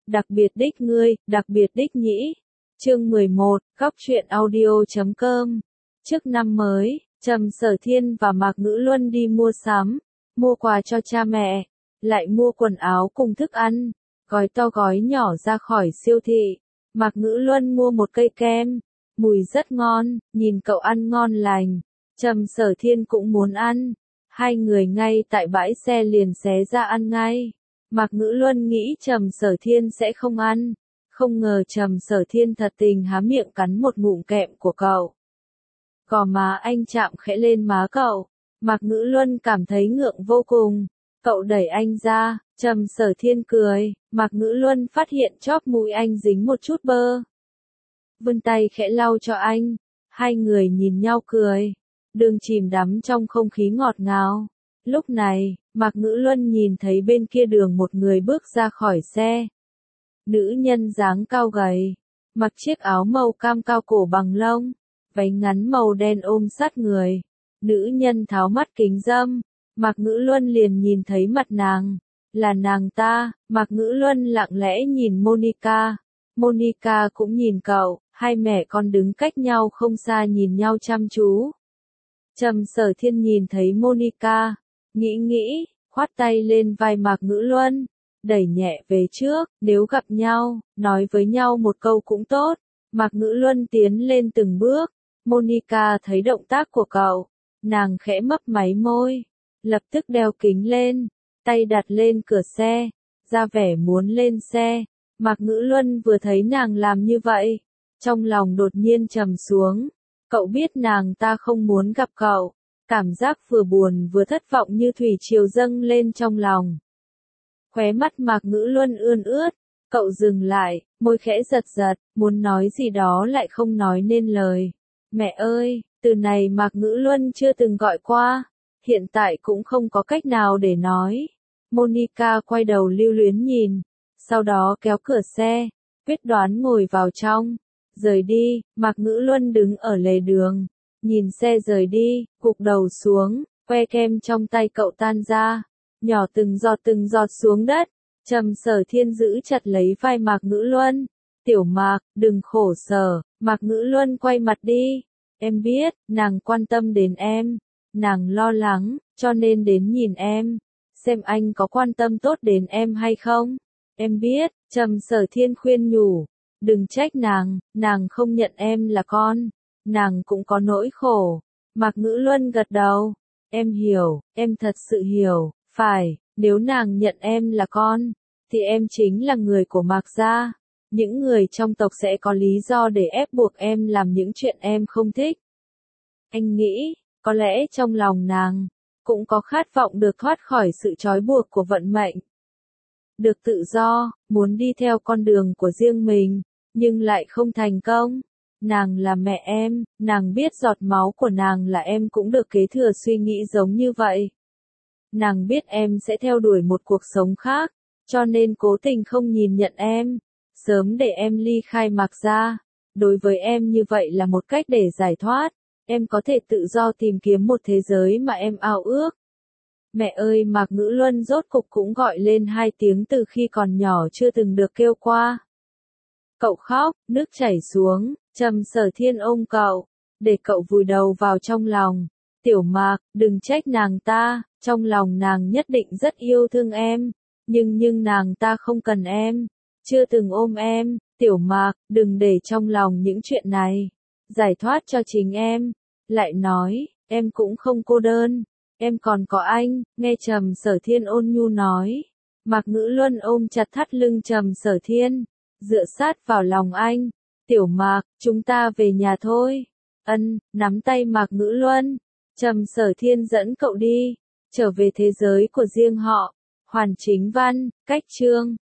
đặc biệt đích ngươi, đặc biệt đích nhĩ. Chương 11, góc truyện audio.com. Trước năm mới, Trầm Sở Thiên và Mạc Ngữ Luân đi mua sắm, mua quà cho cha mẹ, lại mua quần áo cùng thức ăn, gói to gói nhỏ ra khỏi siêu thị. Mạc Ngữ Luân mua một cây kem, mùi rất ngon, nhìn cậu ăn ngon lành. Trầm Sở Thiên cũng muốn ăn, hai người ngay tại bãi xe liền xé ra ăn ngay. Mạc Ngữ Luân nghĩ Trầm Sở Thiên sẽ không ăn, không ngờ Trầm Sở Thiên thật tình há miệng cắn một ngụm kẹm của cậu. Gò má anh chạm khẽ lên má cậu, Mạc Ngữ Luân cảm thấy ngượng vô cùng, cậu đẩy anh ra, Trầm Sở Thiên cười, Mạc Ngữ Luân phát hiện chóp mũi anh dính một chút bơ. Vươn tay khẽ lau cho anh, hai người nhìn nhau cười, đường chìm đắm trong không khí ngọt ngào. Lúc này, Mạc Ngữ Luân nhìn thấy bên kia đường một người bước ra khỏi xe. Nữ nhân dáng cao gầy, mặc chiếc áo màu cam cao cổ bằng lông, váy ngắn màu đen ôm sát người. Nữ nhân tháo mắt kính râm, Mạc Ngữ Luân liền nhìn thấy mặt nàng, là nàng ta. Mạc Ngữ Luân lặng lẽ nhìn Monica, Monica cũng nhìn cậu, hai mẹ con đứng cách nhau không xa nhìn nhau chăm chú. Trầm Sở Thiên nhìn thấy Monica, nghĩ, khoát tay lên vai Mạc Ngữ Luân, đẩy nhẹ về trước, nếu gặp nhau, nói với nhau một câu cũng tốt. Mạc Ngữ Luân tiến lên từng bước, Monica thấy động tác của cậu, nàng khẽ mấp máy môi, lập tức đeo kính lên, tay đặt lên cửa xe, ra vẻ muốn lên xe. Mạc Ngữ Luân vừa thấy nàng làm như vậy, trong lòng đột nhiên trầm xuống, cậu biết nàng ta không muốn gặp cậu, cảm giác vừa buồn vừa thất vọng như thủy triều dâng lên trong lòng. Khóe mắt Mạc Ngữ Luân ươn ướt, cậu dừng lại, môi khẽ giật giật, muốn nói gì đó lại không nói nên lời. Mẹ ơi, từ này Mạc Ngữ Luân chưa từng gọi qua, hiện tại cũng không có cách nào để nói. Monica quay đầu lưu luyến nhìn, sau đó kéo cửa xe, quyết đoán ngồi vào trong, rời đi. Mạc Ngữ Luân đứng ở lề đường, nhìn xe rời đi, gục đầu xuống, que kem trong tay cậu tan ra, nhỏ từng giọt xuống đất. Trầm Sở Thiên giữ chặt lấy vai Mạc Ngữ Luân, tiểu Mạc, đừng khổ sở. Mạc Ngữ Luân quay mặt đi, em biết, nàng quan tâm đến em, nàng lo lắng, cho nên đến nhìn em, xem anh có quan tâm tốt đến em hay không. Em biết, Trầm Sở Thiên khuyên nhủ, đừng trách nàng không nhận em là con, nàng cũng có nỗi khổ. Mạc Ngữ Luân gật đầu, em hiểu, em thật sự hiểu, phải, nếu nàng nhận em là con, thì em chính là người của Mạc gia. Những người trong tộc sẽ có lý do để ép buộc em làm những chuyện em không thích. Anh nghĩ, có lẽ trong lòng nàng cũng có khát vọng được thoát khỏi sự trói buộc của vận mệnh. Được tự do, muốn đi theo con đường của riêng mình, nhưng lại không thành công. Nàng là mẹ em, nàng biết giọt máu của nàng là em cũng được kế thừa suy nghĩ giống như vậy. Nàng biết em sẽ theo đuổi một cuộc sống khác, cho nên cố tình không nhìn nhận em, sớm để em ly khai Mạc gia. Đối với em như vậy là một cách để giải thoát, em có thể tự do tìm kiếm một thế giới mà em ao ước. Mẹ ơi, Mạc Ngữ Luân rốt cục cũng gọi lên hai tiếng từ khi còn nhỏ chưa từng được kêu qua. Cậu khóc, nước chảy xuống, Trầm Sở Thiên ôm cậu, để cậu vùi đầu vào trong lòng. Tiểu Mạc, đừng trách nàng ta, trong lòng nàng nhất định rất yêu thương em, nhưng nàng ta không cần em, chưa từng ôm em. Tiểu Mạc, đừng để trong lòng những chuyện này, giải thoát cho chính em. Lại nói, em cũng không cô đơn, em còn có anh. Nghe Trầm Sở Thiên ôn nhu nói, Mạc Ngữ Luân ôm chặt thắt lưng Trầm Sở Thiên, dựa sát vào lòng anh. Tiểu Mạc, chúng ta về nhà thôi. Nắm tay Mạc Ngữ Luân, Trầm Sở Thiên dẫn cậu đi, trở về thế giới của riêng họ. Hoàn Chính Văn, cách chương